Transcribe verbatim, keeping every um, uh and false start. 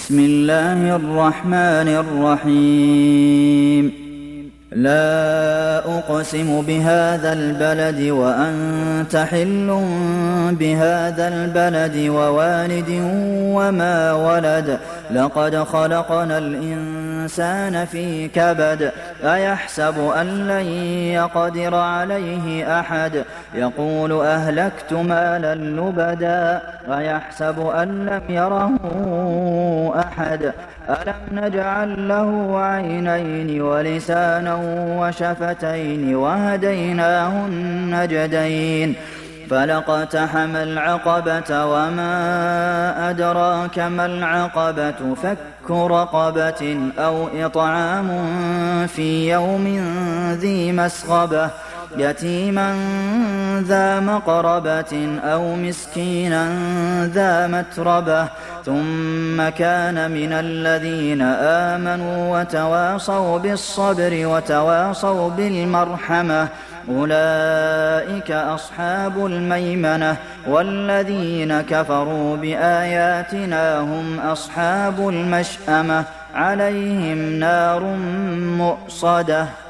بسم الله الرحمن الرحيم لا أقسم بهذا البلد وأنت حل بهذا البلد ووالد وما ولد لقد خلقنا الإنسان في كبد أيحسب أن لن يقدر عليه أحد يقول أهلكت مالا لبدا أيحسب أن لم يره أحد ألم نجعل له عينين ولسانا وشفتين وهديناه النجدين فلاقتحم العقبة وما أدراك ما العقبة فك رقبة أو إطعام في يوم ذي مسغبة يتيما ذا مقربة أو مسكينا ذا متربة ثم كان من الذين آمنوا وتواصوا بالصبر وتواصوا بالمرحمة أولئك أصحاب الميمنة والذين كفروا بآياتنا هم أصحاب المشأمة عليهم نار مؤصدة